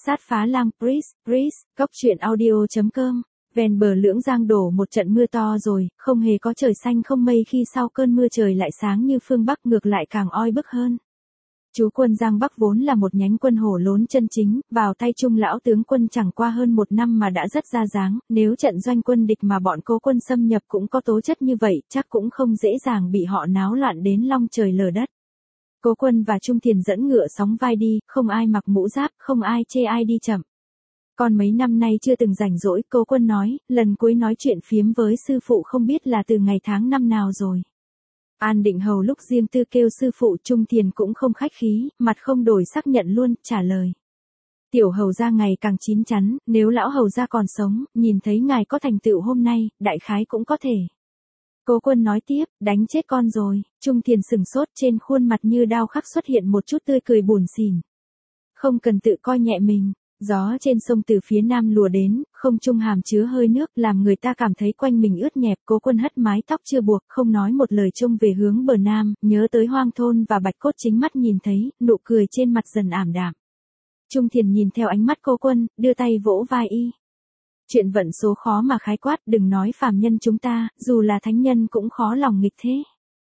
Sát phá lang Breeze, góc truyện audio.com. Ven bờ Lưỡng Giang đổ một trận mưa to rồi, không hề có trời xanh không mây khi sau cơn mưa trời lại sáng như phương Bắc, ngược lại càng oi bức hơn. Chú quân Giang Bắc vốn là một nhánh quân hổ lốn chân chính, vào tay Trung lão tướng quân chẳng qua hơn một năm mà đã rất ra dáng, nếu trận doanh quân địch mà bọn Cố Quân xâm nhập cũng có tố chất như vậy, chắc cũng không dễ dàng bị họ náo loạn đến long trời lở đất. Cố Quân và Trung Thiền dẫn ngựa sóng vai đi, không ai mặc mũ giáp, không ai chê ai đi chậm. Còn mấy năm nay chưa từng rảnh rỗi, Cố Quân nói, lần cuối nói chuyện phiếm với sư phụ không biết là từ ngày tháng năm nào rồi. An Định Hầu lúc riêng tư kêu sư phụ, Trung Thiền cũng không khách khí, mặt không đổi sắc nhận luôn, trả lời. Tiểu hầu gia ngày càng chín chắn, nếu lão hầu gia còn sống, nhìn thấy ngài có thành tựu hôm nay, đại khái cũng có thể. Cố Quân nói tiếp, đánh chết con rồi. Trung Thiền sừng sốt, trên khuôn mặt như đao khắc xuất hiện một chút tươi cười buồn xỉn. Không cần tự coi nhẹ mình. Gió trên sông từ phía nam lùa đến, không trung hàm chứa hơi nước, làm người ta cảm thấy quanh mình ướt nhẹp. Cố Quân hất mái tóc chưa buộc, không nói một lời, trông về hướng bờ nam, nhớ tới Hoang Thôn và Bạch Cốt chính mắt nhìn thấy, nụ cười trên mặt dần ảm đạm. Trung Thiền nhìn theo ánh mắt Cố Quân, đưa tay vỗ vai y. Chuyện vận số khó mà khái quát, đừng nói phàm nhân chúng ta, dù là thánh nhân cũng khó lòng nghịch thế.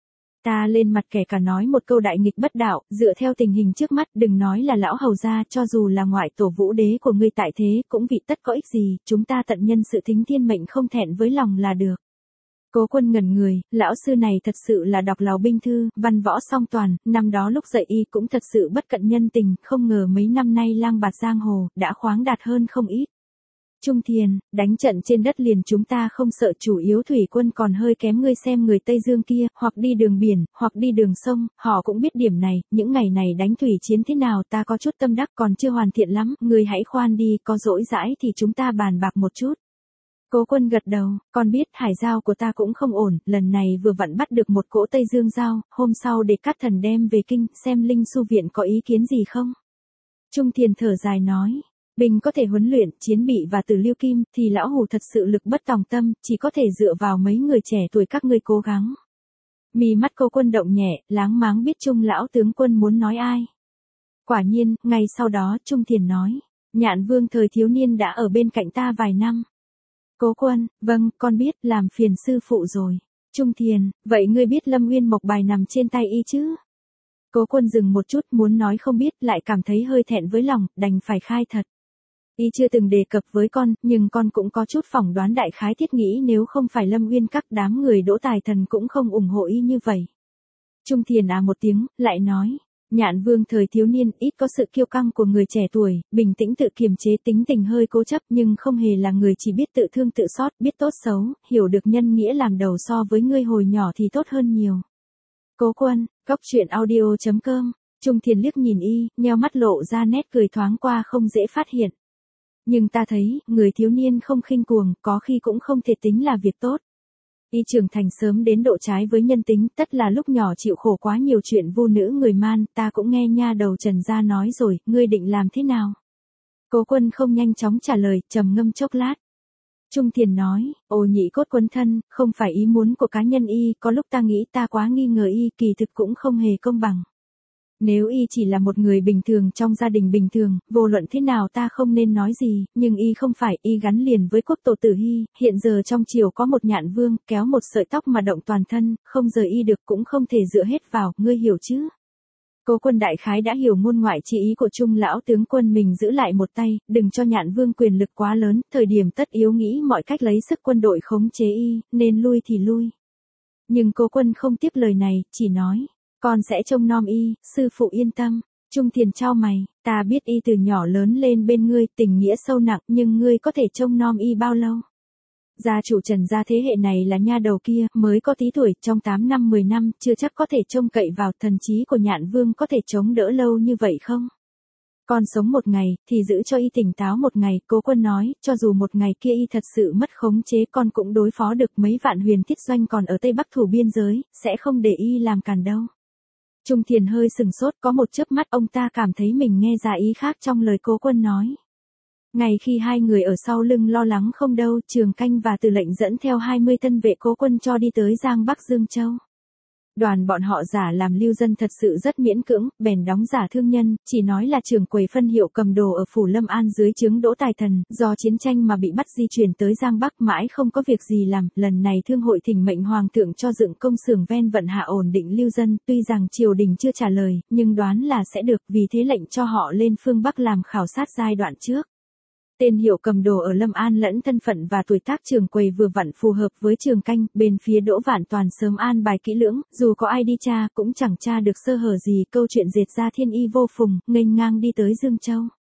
Ta lên mặt kẻ cả nói một câu đại nghịch bất đạo, dựa theo tình hình trước mắt, đừng nói là lão hầu gia, cho dù là ngoại tổ vũ đế của ngươi tại thế, cũng vị tất có ích gì, chúng ta tận nhân sự thính thiên mệnh không thẹn với lòng là được. Cố Quân ngẩn người, lão sư này thật sự là đọc lào binh thư, văn võ song toàn, năm đó lúc dạy y cũng thật sự bất cận nhân tình, không ngờ mấy năm nay lang bạt giang hồ, đã khoáng đạt hơn không ít. Trung Thiền, đánh trận trên đất liền chúng ta không sợ, chủ yếu thủy quân còn hơi kém, ngươi xem người Tây Dương kia, hoặc đi đường biển, hoặc đi đường sông, họ cũng biết điểm này, những ngày này đánh thủy chiến thế nào ta có chút tâm đắc còn chưa hoàn thiện lắm, ngươi hãy khoan đi, có rỗi rãi thì chúng ta bàn bạc một chút. Cố Quân gật đầu, con biết hải giao của ta cũng không ổn, lần này vừa vặn bắt được một cỗ Tây Dương giao, hôm sau để Cát Thần đem về kinh, xem Linh Su Viện có ý kiến gì không. Trung Thiền thở dài nói. Binh có thể huấn luyện, chiến bị và tử lưu kim, thì lão hủ thật sự lực bất tòng tâm, chỉ có thể dựa vào mấy người trẻ tuổi các ngươi cố gắng. Mí mắt Cố Quân động nhẹ, láng máng biết Trung lão tướng quân muốn nói ai. Quả nhiên, ngay sau đó Trung Thiền nói, Nhạn Vương thời thiếu niên đã ở bên cạnh ta vài năm. Cố Quân, vâng, con biết, làm phiền sư phụ rồi. Trung Thiền, vậy ngươi biết Lâm Uyên Mộc bài nằm trên tay y chứ? Cố Quân dừng một chút, muốn nói không biết, lại cảm thấy hơi thẹn với lòng, đành phải khai thật. Y chưa từng đề cập với con, nhưng con cũng có chút phỏng đoán đại khái, thiết nghĩ nếu không phải Lâm Uyên các đám người Đỗ Tài Thần cũng không ủng hộ y như vậy. Trung Thiền một tiếng, lại nói, Nhạn Vương thời thiếu niên ít có sự kiêu căng của người trẻ tuổi, bình tĩnh tự kiềm chế, tính tình hơi cố chấp, nhưng không hề là người chỉ biết tự thương tự xót, biết tốt xấu, hiểu được nhân nghĩa làm đầu, so với ngươi hồi nhỏ thì tốt hơn nhiều. Cố Quân, góc truyện audio.com. Trung Thiền liếc nhìn y, nheo mắt lộ ra nét cười thoáng qua không dễ phát hiện. Nhưng ta thấy, người thiếu niên không khinh cuồng, có khi cũng không thể tính là việc tốt. Y trưởng thành sớm đến độ trái với nhân tính, tất là lúc nhỏ chịu khổ quá nhiều chuyện vô nữ người man, ta cũng nghe nha đầu Trần gia nói rồi, ngươi định làm thế nào? Cố Quân không nhanh chóng trả lời, trầm ngâm chốc lát. Trung Thiền nói, Ô Nhị cốt quấn thân, không phải ý muốn của cá nhân y, có lúc ta nghĩ ta quá nghi ngờ y, kỳ thực cũng không hề công bằng. Nếu y chỉ là một người bình thường trong gia đình bình thường, vô luận thế nào ta không nên nói gì, nhưng y không phải, y gắn liền với quốc tổ Tử Hy, hiện giờ trong triều có một Nhạn Vương, kéo một sợi tóc mà động toàn thân, không rời y được cũng không thể dựa hết vào, ngươi hiểu chứ? Cố Quân đại khái đã hiểu ngôn ngoại chi ý của Trung lão tướng quân, mình giữ lại một tay, đừng cho Nhạn Vương quyền lực quá lớn, thời điểm tất yếu nghĩ mọi cách lấy sức quân đội khống chế y, nên lui thì lui. Nhưng Cố Quân không tiếp lời này, chỉ nói. Con sẽ trông nom y, sư phụ yên tâm. Trung Thiền chau mày, ta biết y từ nhỏ lớn lên bên ngươi, tình nghĩa sâu nặng, nhưng ngươi có thể trông nom y bao lâu? Gia chủ Trần gia thế hệ này là nha đầu kia, mới có tí tuổi, trong 8 năm 10 năm, chưa chắc có thể trông cậy vào, thần trí của Nhạn Vương có thể chống đỡ lâu như vậy không? Con sống một ngày, thì giữ cho y tỉnh táo một ngày, Cố Quân nói, cho dù một ngày kia y thật sự mất khống chế, con cũng đối phó được, mấy vạn huyền thiết doanh còn ở Tây Bắc thủ biên giới, sẽ không để y làm cản đâu. Trung Thiền hơi sừng sốt, có một chớp mắt ông ta cảm thấy mình nghe ra ý khác trong lời Cố Quân nói. Ngày khi hai người ở sau lưng lo lắng không đâu, Trường Canh và Từ Lệnh dẫn theo 20 thân vệ Cố Quân cho đi tới Giang Bắc Dương Châu. Đoàn bọn họ giả làm lưu dân thật sự rất miễn cưỡng, bèn đóng giả thương nhân, chỉ nói là trưởng quầy phân hiệu cầm đồ ở phủ Lâm An dưới trướng Đỗ Tài Thần, do chiến tranh mà bị bắt di chuyển tới Giang Bắc mãi không có việc gì làm, lần này thương hội thỉnh mệnh hoàng thượng cho dựng công xưởng ven vận hạ ổn định lưu dân, tuy rằng triều đình chưa trả lời, nhưng đoán là sẽ được, vì thế lệnh cho họ lên phương Bắc làm khảo sát giai đoạn trước. Tên hiệu cầm đồ ở Lâm An lẫn thân phận và tuổi tác trưởng quầy vừa vặn phù hợp với Trường Canh, bên phía Đỗ Vạn Toàn sớm an bài kỹ lưỡng, dù có ai đi tra cũng chẳng tra được sơ hở gì, câu chuyện dệt ra thiên y vô phùng, nghênh ngang đi tới Dương Châu.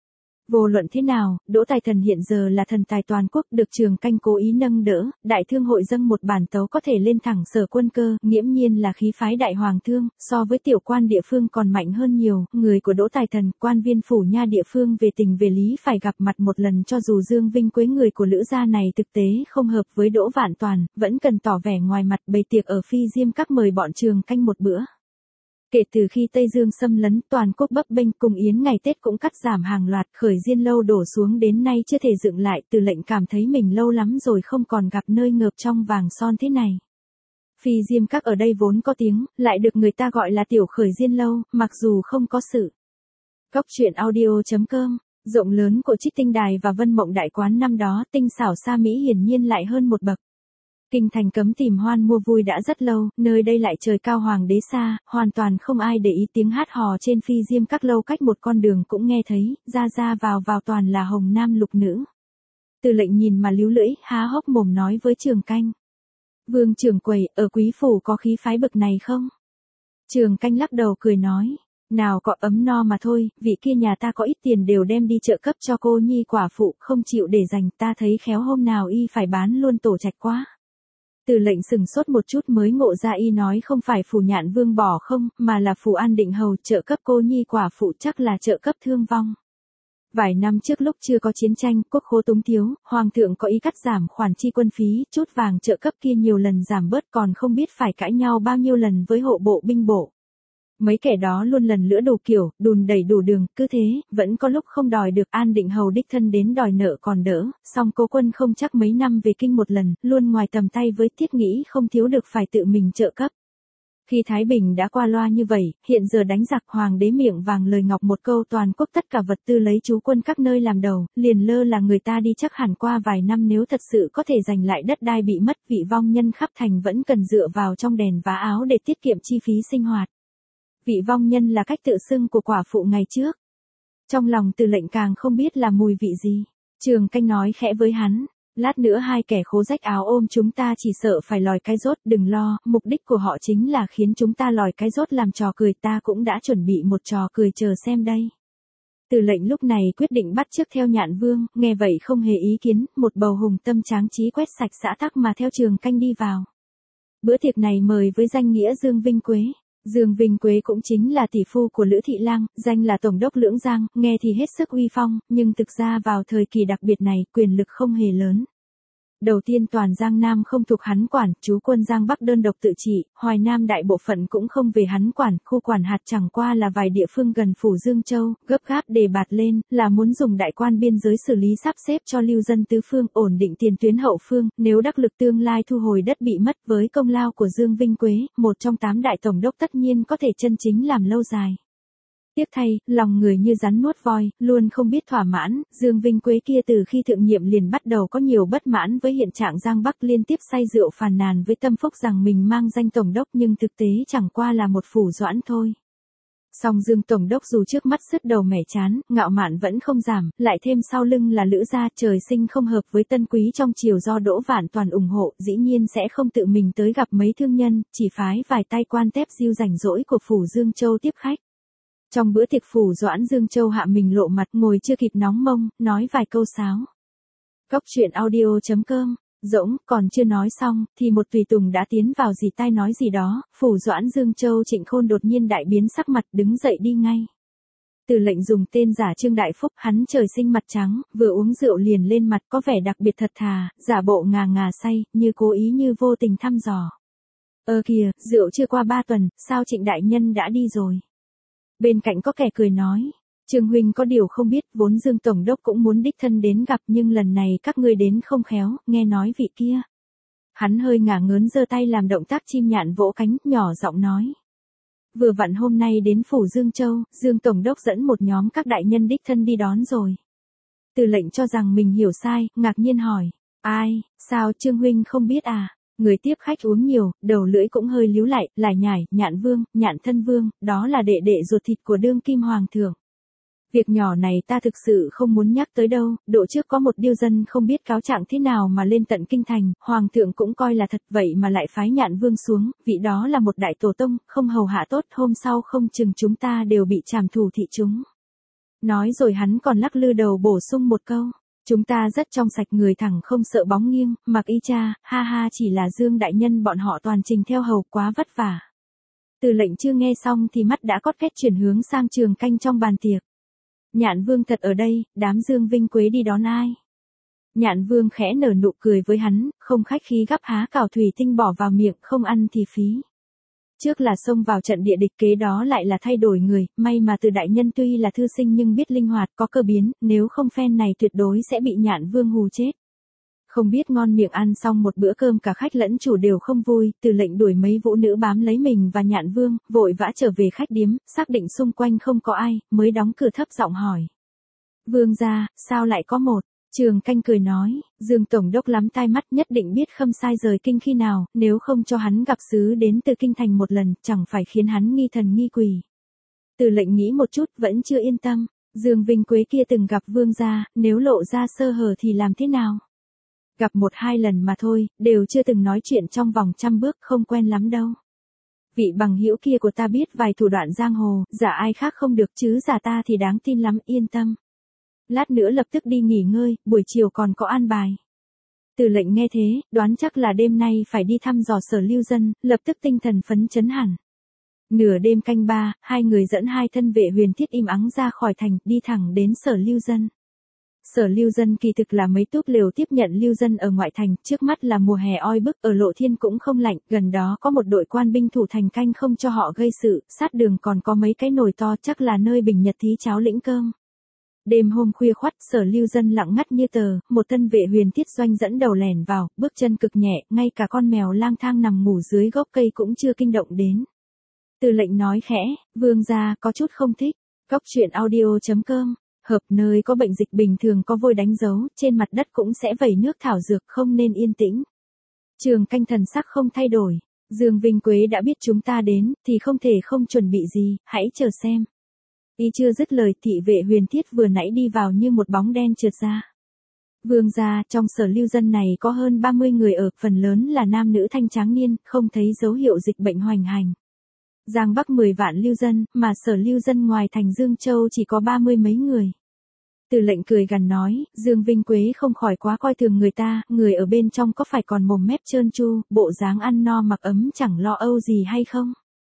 Vô luận thế nào, Đỗ Tài Thần hiện giờ là thần tài toàn quốc, được Trường Canh cố ý nâng đỡ, đại thương hội dâng một bản tấu có thể lên thẳng Sở Quân Cơ, nghiễm nhiên là khí phái đại hoàng thương, so với tiểu quan địa phương còn mạnh hơn nhiều, người của Đỗ Tài Thần, quan viên phủ nha địa phương về tình về lý phải gặp mặt một lần, cho dù Dương Vinh Quế người của Lữ gia này thực tế không hợp với Đỗ Vạn Toàn, vẫn cần tỏ vẻ ngoài mặt bày tiệc ở Phi Diêm Các mời bọn Trường Canh một bữa. Kể từ khi Tây Dương xâm lấn, toàn quốc bấp bênh, cùng yến ngày Tết cũng cắt giảm hàng loạt, khởi diên lâu đổ xuống đến nay chưa thể dựng lại, Từ Lệnh cảm thấy mình lâu lắm rồi không còn gặp nơi ngợp trong vàng son thế này. Phi Diêm Các ở đây vốn có tiếng, lại được người ta gọi là tiểu khởi diên lâu, mặc dù không có sự. Cóc truyện audio.com, rộng lớn của Trích Tinh Đài và Vân Mộng Đại Quán năm đó, tinh xảo xa mỹ hiển nhiên lại hơn một bậc. Kinh thành cấm tìm hoan mua vui đã rất lâu, nơi đây lại trời cao hoàng đế xa, hoàn toàn không ai để ý, tiếng hát hò trên Phi Diêm Các lâu cách một con đường cũng nghe thấy, ra vào toàn là hồng nam lục nữ. Từ Lệnh nhìn mà líu lưỡi, há hốc mồm nói với Trường Canh. Vương trưởng quầy, ở quý phủ có khí phái bực này không? Trường Canh lắc đầu cười nói. Nào có ấm no mà thôi, vị kia nhà ta có ít tiền đều đem đi trợ cấp cho cô nhi quả phụ, không chịu để dành, ta thấy khéo hôm nào y phải bán luôn tổ trạch quá. Từ Lệnh sừng sốt một chút mới ngộ ra y nói không phải phủ Nhạn Vương bỏ không, mà là phủ An Định Hầu, trợ cấp cô nhi quả phụ chắc là trợ cấp thương vong. Vài năm trước lúc chưa có chiến tranh, quốc khố túng thiếu, hoàng thượng có ý cắt giảm khoản chi quân phí, chút vàng trợ cấp kia nhiều lần giảm bớt, còn không biết phải cãi nhau bao nhiêu lần với hộ bộ binh bộ. Mấy kẻ đó luôn lần lữa đủ kiểu, đùn đẩy đủ đường, cứ thế, vẫn có lúc không đòi được. An Định Hầu đích thân đến đòi nợ còn đỡ, song Cố Quân không chắc mấy năm về kinh một lần, luôn ngoài tầm tay với thiết nghĩ không thiếu được phải tự mình trợ cấp. Khi Thái Bình đã qua loa như vậy, hiện giờ đánh giặc, hoàng đế miệng vàng lời ngọc một câu toàn quốc tất cả vật tư lấy trú quân các nơi làm đầu, liền lơ là người ta đi, chắc hẳn qua vài năm nếu thật sự có thể giành lại đất đai bị mất, vị vong nhân khắp thành vẫn cần dựa vào trong đèn vá áo để tiết kiệm chi phí sinh hoạt. Vị vong nhân là cách tự xưng của quả phụ ngày trước. Trong lòng Từ Lệnh càng không biết là mùi vị gì. Trường Canh nói khẽ với hắn, lát nữa hai kẻ khố rách áo ôm chúng ta chỉ sợ phải lòi cái rốt, đừng lo, mục đích của họ chính là khiến chúng ta lòi cái rốt làm trò cười, ta cũng đã chuẩn bị một trò cười chờ xem đây. Từ Lệnh lúc này quyết định bắt chước theo Nhạn Vương, nghe vậy không hề ý kiến, một bầu hùng tâm tráng trí quét sạch xã tắc mà theo Trường Canh đi vào. Bữa tiệc này mời với danh nghĩa Dương Vinh Quế. Dương Vinh Quế cũng chính là tỷ phu của Lữ Thị Lang, danh là Tổng đốc Lưỡng Giang, nghe thì hết sức uy phong, nhưng thực ra vào thời kỳ đặc biệt này, quyền lực không hề lớn. Đầu tiên toàn Giang Nam không thuộc hắn quản, trú quân Giang Bắc đơn độc tự trị, Hoài Nam đại bộ phận cũng không về hắn quản, khu quản hạt chẳng qua là vài địa phương gần phủ Dương Châu, gấp gáp đề bạt lên, là muốn dùng đại quan biên giới xử lý sắp xếp cho lưu dân tứ phương, ổn định tiền tuyến hậu phương, nếu đắc lực tương lai thu hồi đất bị mất với công lao của Dương Vinh Quế, một trong 8 đại tổng đốc tất nhiên có thể chân chính làm lâu dài. Tiếc thay, lòng người như rắn nuốt voi, luôn không biết thỏa mãn, Dương Vinh Quế kia từ khi thượng nhiệm liền bắt đầu có nhiều bất mãn với hiện trạng Giang Bắc, liên tiếp say rượu phàn nàn với Tâm Phúc rằng mình mang danh tổng đốc nhưng thực tế chẳng qua là một phủ doãn thôi. Song Dương tổng đốc dù trước mắt sứt đầu mẻ chán, ngạo mạn vẫn không giảm, lại thêm sau lưng là Lữ gia, trời sinh không hợp với tân quý trong triều do Đỗ Vạn Toàn ủng hộ, dĩ nhiên sẽ không tự mình tới gặp mấy thương nhân, chỉ phái vài tay quan tép diêu rảnh rỗi của phủ Dương Châu tiếp khách. Trong bữa tiệc phủ doãn Dương Châu hạ mình lộ mặt, ngồi chưa kịp nóng mông, nói vài câu sáo. Cóc truyện audio.com, rỗng, còn chưa nói xong, thì một tùy tùng đã tiến vào dì tai nói gì đó, phủ doãn Dương Châu Trịnh Khôn đột nhiên đại biến sắc mặt, đứng dậy đi ngay. Từ Lệnh dùng tên giả Trương Đại Phúc, hắn trời sinh mặt trắng, vừa uống rượu liền lên mặt, có vẻ đặc biệt thật thà, giả bộ ngà ngà say, như cố ý như vô tình thăm dò. Kìa, rượu chưa qua 3 tuần, sao Trịnh đại nhân đã đi rồi? Bên cạnh có kẻ cười nói, Trương huynh có điều không biết, vốn Dương tổng đốc cũng muốn đích thân đến gặp, nhưng lần này các ngươi đến không khéo, nghe nói vị kia Hắn hơi ngả ngớn giơ tay làm động tác chim nhạn vỗ cánh, nhỏ giọng nói. Vừa vặn hôm nay đến phủ Dương Châu, Dương Tổng đốc dẫn một nhóm các đại nhân đích thân đi đón rồi. Từ lệnh cho rằng mình hiểu sai, ngạc nhiên hỏi. Ai, sao Trương huynh không biết à? Người tiếp khách uống nhiều, đầu lưỡi cũng hơi líu lại, lải nhải, Nhạn Vương, Nhạn Thân Vương, đó là đệ đệ ruột thịt của đương kim hoàng thượng. Việc nhỏ này ta thực sự không muốn nhắc tới đâu, độ trước có một điêu dân không biết cáo trạng thế nào mà lên tận kinh thành, hoàng thượng cũng coi là thật vậy mà lại phái Nhạn Vương xuống, vị đó là một đại tổ tông, không hầu hạ tốt, hôm sau không chừng chúng ta đều bị trảm thủ thị chúng. Nói rồi hắn còn lắc lư đầu bổ sung một câu. Chúng ta rất trong sạch người thẳng không sợ bóng nghiêng, mặc y cha, ha ha chỉ là Dương đại nhân bọn họ toàn trình theo hầu quá vất vả. Từ lệnh chưa nghe xong thì mắt đã cót két chuyển hướng sang Trường Canh trong bàn tiệc. Nhạn Vương thật ở đây, đám Dương Vinh Quế đi đón ai? Nhạn Vương khẽ nở nụ cười với hắn, không khách khí gắp há cảo thủy tinh bỏ vào miệng, không ăn thì phí. Trước là xông vào trận địa địch, kế đó lại là thay đổi người, may mà Từ đại nhân tuy là thư sinh nhưng biết linh hoạt, có cơ biến, nếu không phen này tuyệt đối sẽ bị Nhạn Vương hù chết. Không biết ngon miệng ăn xong một bữa cơm cả khách lẫn chủ đều không vui, Từ lệnh đuổi mấy vũ nữ bám lấy mình và Nhạn Vương, vội vã trở về khách điếm, xác định xung quanh không có ai, mới đóng cửa thấp giọng hỏi. Vương gia, sao lại có một? Trường Canh cười nói, Dương Tổng đốc lắm tai mắt nhất định biết Khâm Sai rời kinh khi nào, nếu không cho hắn gặp sứ đến từ kinh thành một lần, chẳng phải khiến hắn nghi thần nghi quỷ. Từ lệnh nghĩ một chút vẫn chưa yên tâm, Dương Vinh Quế kia từng gặp vương gia, nếu lộ ra sơ hở thì làm thế nào? Gặp 1-2 lần mà thôi, đều chưa từng nói chuyện trong vòng 100 bước, không quen lắm đâu. Vị bằng hữu kia của ta biết vài thủ đoạn giang hồ, giả ai khác không được chứ giả ta thì đáng tin lắm, yên tâm. Lát nữa lập tức đi nghỉ ngơi, buổi chiều còn có an bài. Từ lệnh nghe thế, đoán chắc là đêm nay phải đi thăm dò Sở Lưu Dân, lập tức tinh thần phấn chấn hẳn. Nửa đêm canh 3, hai người dẫn 2 thân vệ huyền thiết im ắng ra khỏi thành, đi thẳng đến Sở Lưu Dân. Sở Lưu Dân kỳ thực là mấy túp lều tiếp nhận lưu dân ở ngoại thành, trước mắt là mùa hè oi bức, ở Lộ Thiên cũng không lạnh, gần đó có một đội quan binh thủ thành canh không cho họ gây sự, sát đường còn có mấy cái nồi to, chắc là nơi bình nhật thí cháo lĩnh cơm. Đêm hôm khuya khoắt, Sở Lưu Dân lặng ngắt như tờ, một thân vệ huyền thiết doanh dẫn đầu lẻn vào, bước chân cực nhẹ, ngay cả con mèo lang thang nằm ngủ dưới gốc cây cũng chưa kinh động đến. Từ lệnh nói khẽ, vương gia có chút không thích. Góc truyện audio.com. Hợp nơi có bệnh dịch bình thường có vôi đánh dấu, trên mặt đất cũng sẽ vẩy nước thảo dược, không nên yên tĩnh. Trường Canh thần sắc không thay đổi. Dương Vinh Quế đã biết chúng ta đến, thì không thể không chuẩn bị gì, hãy chờ xem. Y chưa dứt lời, thị vệ huyền thiết vừa nãy đi vào như một bóng đen trượt ra. Vương gia, trong Sở Lưu Dân này có hơn 30 người ở, phần lớn là nam nữ thanh tráng niên, không thấy dấu hiệu dịch bệnh hoành hành. Giang Bắc 10 vạn lưu dân, mà Sở Lưu Dân ngoài thành Dương Châu chỉ có 30 mấy người. Từ lệnh cười gằn nói, Dương Vinh Quế không khỏi quá coi thường người ta, người ở bên trong có phải còn mồm mép trơn tru, bộ dáng ăn no mặc ấm chẳng lo âu gì hay không?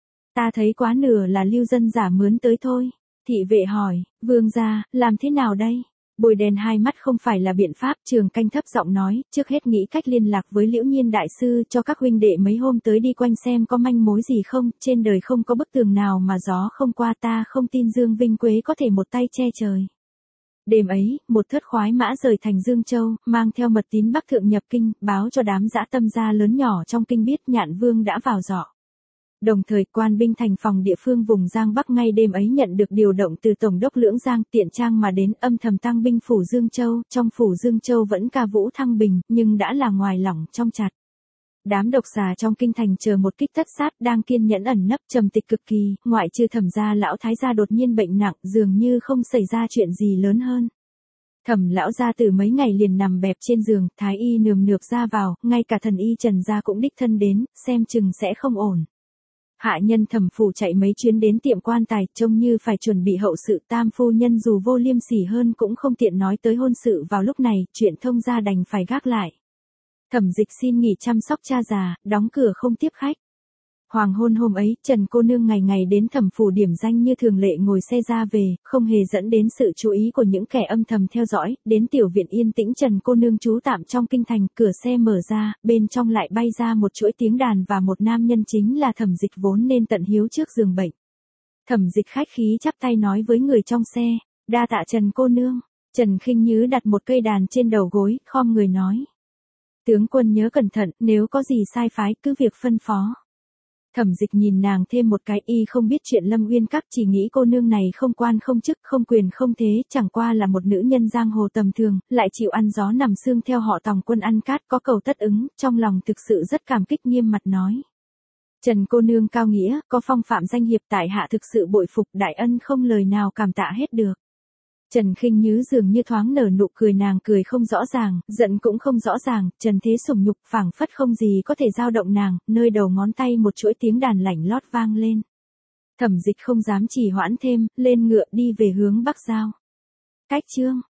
Ta thấy quá nửa là lưu dân giả mướn tới thôi. Thị vệ hỏi, vương gia, làm thế nào đây? Bồi đèn hai mắt không phải là biện pháp, Trường Canh thấp giọng nói, trước hết nghĩ cách liên lạc với Liễu Nhiên đại sư, cho các huynh đệ mấy hôm tới đi quanh xem có manh mối gì không, trên đời không có bức tường nào mà gió không qua, ta không tin Dương Vinh Quế có thể một tay che trời. Đêm ấy, một thớt khoái mã rời thành Dương Châu, mang theo mật tín Bắc Thượng nhập kinh, báo cho đám dã tâm gia lớn nhỏ trong kinh biết Nhạn Vương đã vào dọ. Đồng thời, quan binh thành phòng địa phương vùng Giang Bắc ngay đêm ấy nhận được điều động từ Tổng đốc Lưỡng Giang tiện trang mà đến âm thầm tăng binh phủ Dương Châu, trong phủ Dương Châu vẫn ca vũ thăng bình, nhưng đã là ngoài lỏng trong chặt. Đám độc xà trong kinh thành chờ một kích tất sát đang kiên nhẫn ẩn nấp trầm tịch cực kỳ, ngoại trừ Thẩm gia lão thái gia đột nhiên bệnh nặng, dường như không xảy ra chuyện gì lớn hơn. Thẩm lão gia từ mấy ngày liền nằm bẹp trên giường, thái y nườm nượp ra vào, ngay cả thần y Trần gia cũng đích thân đến, xem chừng sẽ không ổn. Hạ nhân Thẩm phủ chạy mấy chuyến đến tiệm quan tài, trông như phải chuẩn bị hậu sự, tam phu nhân dù vô liêm sỉ hơn cũng không tiện nói tới hôn sự vào lúc này, chuyện thông gia đành phải gác lại. Thẩm Dịch xin nghỉ chăm sóc cha già, đóng cửa không tiếp khách. Hoàng hôn hôm ấy, Trần cô nương ngày ngày đến Thẩm phủ điểm danh như thường lệ ngồi xe ra về, không hề dẫn đến sự chú ý của những kẻ âm thầm theo dõi, đến tiểu viện yên tĩnh Trần cô nương trú tạm trong kinh thành, cửa xe mở ra, bên trong lại bay ra một chuỗi tiếng đàn và một nam nhân chính là Thẩm Dịch vốn nên tận hiếu trước giường bệnh. Thẩm Dịch khách khí chắp tay nói với người trong xe, đa tạ Trần cô nương. Trần Khinh Nhứ đặt một cây đàn trên đầu gối, khom người nói. Tướng quân nhớ cẩn thận, nếu có gì sai phái cứ việc phân phó. Thẩm Dịch nhìn nàng thêm một cái, y không biết chuyện Lâm Uyên Các, chỉ nghĩ cô nương này không quan không chức, không quyền không thế, chẳng qua là một nữ nhân giang hồ tầm thường, lại chịu ăn gió nằm xương theo họ Tòng quân ăn cát, có cầu tất ứng, trong lòng thực sự rất cảm kích, nghiêm mặt nói. Trần cô nương cao nghĩa, có phong phạm danh hiệp, tại hạ thực sự bội phục, đại ân không lời nào cảm tạ hết được. Trần Khinh Nhứ dường như thoáng nở nụ cười, nàng cười không rõ ràng, giận cũng không rõ ràng, trần thế sủng nhục phảng phất không gì có thể dao động nàng, nơi đầu ngón tay một chuỗi tiếng đàn lảnh lót vang lên. Thẩm Dịch không dám trì hoãn thêm, lên ngựa đi về hướng Bắc Giao. Cách chương